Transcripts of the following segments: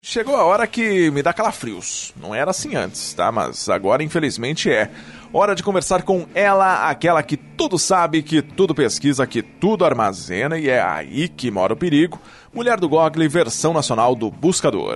Chegou a hora que me dá calafrios. Não era assim antes, tá? Mas agora, infelizmente, é. Hora de conversar com ela, aquela que tudo sabe, que tudo pesquisa, que tudo armazena, e é aí que mora o perigo. Mulher do Google, versão nacional do Buscador.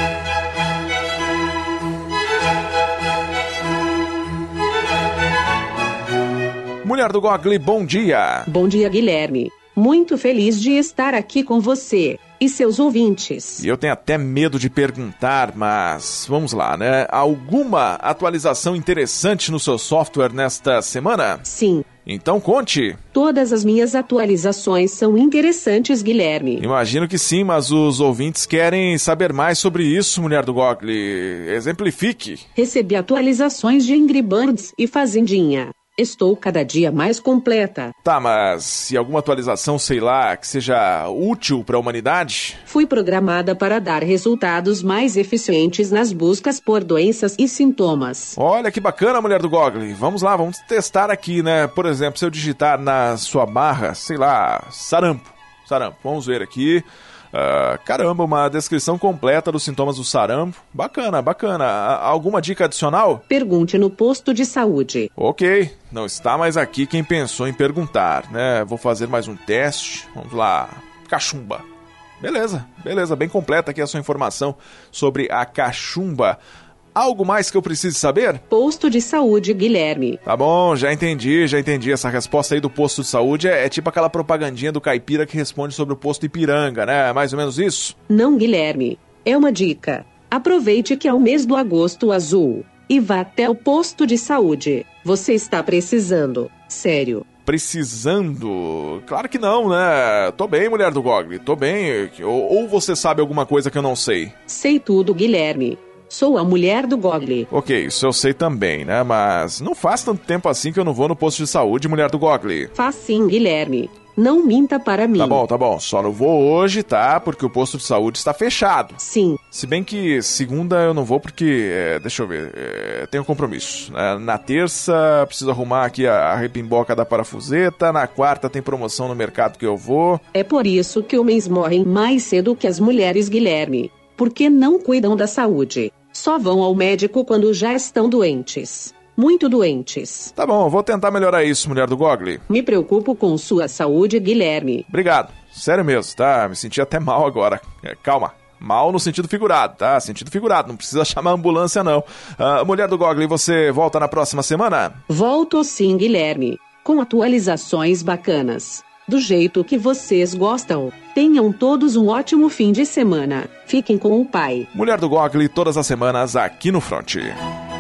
Mulher do Google, bom dia. Bom dia, Guilherme. Muito feliz de estar aqui com você e seus ouvintes. E eu tenho até medo de perguntar, mas vamos lá, né? Alguma atualização interessante no seu software nesta semana? Sim. Então conte. Todas as minhas atualizações são interessantes, Guilherme. Imagino que sim, mas os ouvintes querem saber mais sobre isso, mulher do Google. Exemplifique. Recebi atualizações de Angry Birds e Fazendinha. Estou cada dia mais completa. Tá, mas e alguma atualização, sei lá, que seja útil para a humanidade? Fui programada para dar resultados mais eficientes nas buscas por doenças e sintomas. Olha que bacana, mulher do Google. Vamos lá, vamos testar aqui, né? Por exemplo, se eu digitar na sua barra, sei lá, sarampo. Vamos ver aqui. Caramba, uma descrição completa dos sintomas do sarampo. Bacana. Alguma dica adicional? Pergunte no posto de saúde. Ok, não está mais aqui quem pensou em perguntar, né? Vou fazer mais um teste. Vamos lá. Cachumba. Beleza, bem completa aqui a sua informação sobre a cachumba. Algo mais que eu precise saber? Posto de saúde, Guilherme. Tá bom, já entendi. Essa resposta aí do posto de saúde é tipo aquela propagandinha do caipira que responde sobre o posto Ipiranga, né? Mais ou menos isso? Não, Guilherme. É uma dica. Aproveite que é o mês do agosto azul e vá até o posto de saúde. Você está precisando. Sério. Precisando? Claro que não, né? Tô bem, mulher do Google. Tô bem. Ou você sabe alguma coisa que eu não sei? Sei tudo, Guilherme. Sou a mulher do Google. Ok, isso eu sei também, né? Mas não faz tanto tempo assim que eu não vou no posto de saúde, mulher do Google. Faz sim, Guilherme. Não minta para mim. Tá bom. Só não vou hoje, tá? Porque o posto de saúde está fechado. Sim. Se bem que segunda eu não vou porque, deixa eu ver, tenho compromisso. Na terça preciso arrumar aqui a repimboca da parafuseta. Na quarta tem promoção no mercado que eu vou. É por isso que homens morrem mais cedo que as mulheres, Guilherme. Porque não cuidam da saúde. Só vão ao médico quando já estão doentes. Muito doentes. Tá bom, vou tentar melhorar isso, mulher do Google. Me preocupo com sua saúde, Guilherme. Obrigado. Sério mesmo, tá? Me senti até mal agora. Calma. Mal no sentido figurado, tá? Sentido figurado, não precisa chamar a ambulância, não. Mulher do Google, você volta na próxima semana? Volto sim, Guilherme. Com atualizações bacanas. Do jeito que vocês gostam. Tenham todos um ótimo fim de semana. Fiquem com o pai. Mulher do Google, todas as semanas aqui no Fronte.